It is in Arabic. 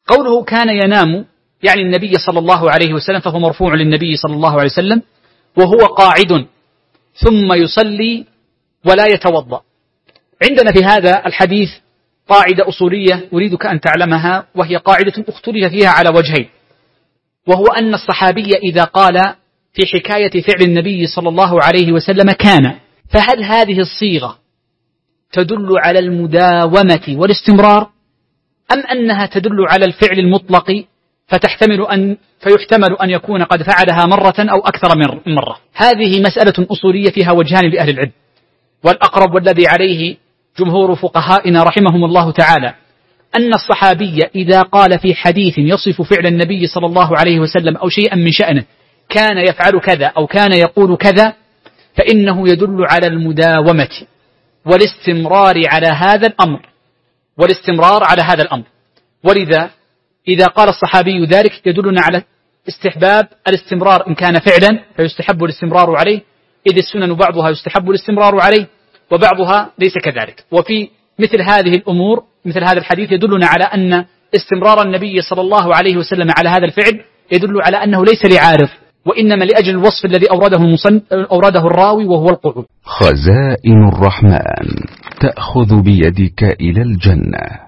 قوله كان ينام يعني النبي صلى الله عليه وسلم، فهو مرفوع للنبي صلى الله عليه وسلم وهو قاعد ثم يصلي ولا يتوضأ. عندنا في هذا الحديث قاعدة أصولية أريدك أن تعلمها، وهي قاعدة اختلف فيها على وجهين، وهو أن الصحابي إذا قال في حكاية فعل النبي صلى الله عليه وسلم كان، فهل هذه الصيغة تدل على المداومة والاستمرار، أم أنها تدل على الفعل المطلق فيحتمل أن يكون قد فعلها مرة أو أكثر من مرة؟ هذه مسألة أصولية فيها وجهان لأهل العلم، والأقرب والذي عليه جمهور فقهائنا رحمهم الله تعالى أن الصحابي إذا قال في حديث يصف فعل النبي صلى الله عليه وسلم أو شيئا من شأنه كان يفعل كذا أو كان يقول كذا، فإنه يدل على المداومة والاستمرار على هذا الأمر. ولذا إذا قال الصحابي ذلك يدلنا على استحباب الاستمرار إن كان فعلا فيستحب الاستمرار عليه، إذ السنن بعضها يستحب الاستمرار عليه وبعضها ليس كذلك. وفي مثل هذه الأمور مثل هذا الحديث يدلنا على أن استمرار النبي صلى الله عليه وسلم على هذا الفعل يدل على أنه ليس لعارف، وإنما لأجل الوصف الذي أورده الراوي وهو القعود. خزائن الرحمن تأخذ بيدك إلى الجنة.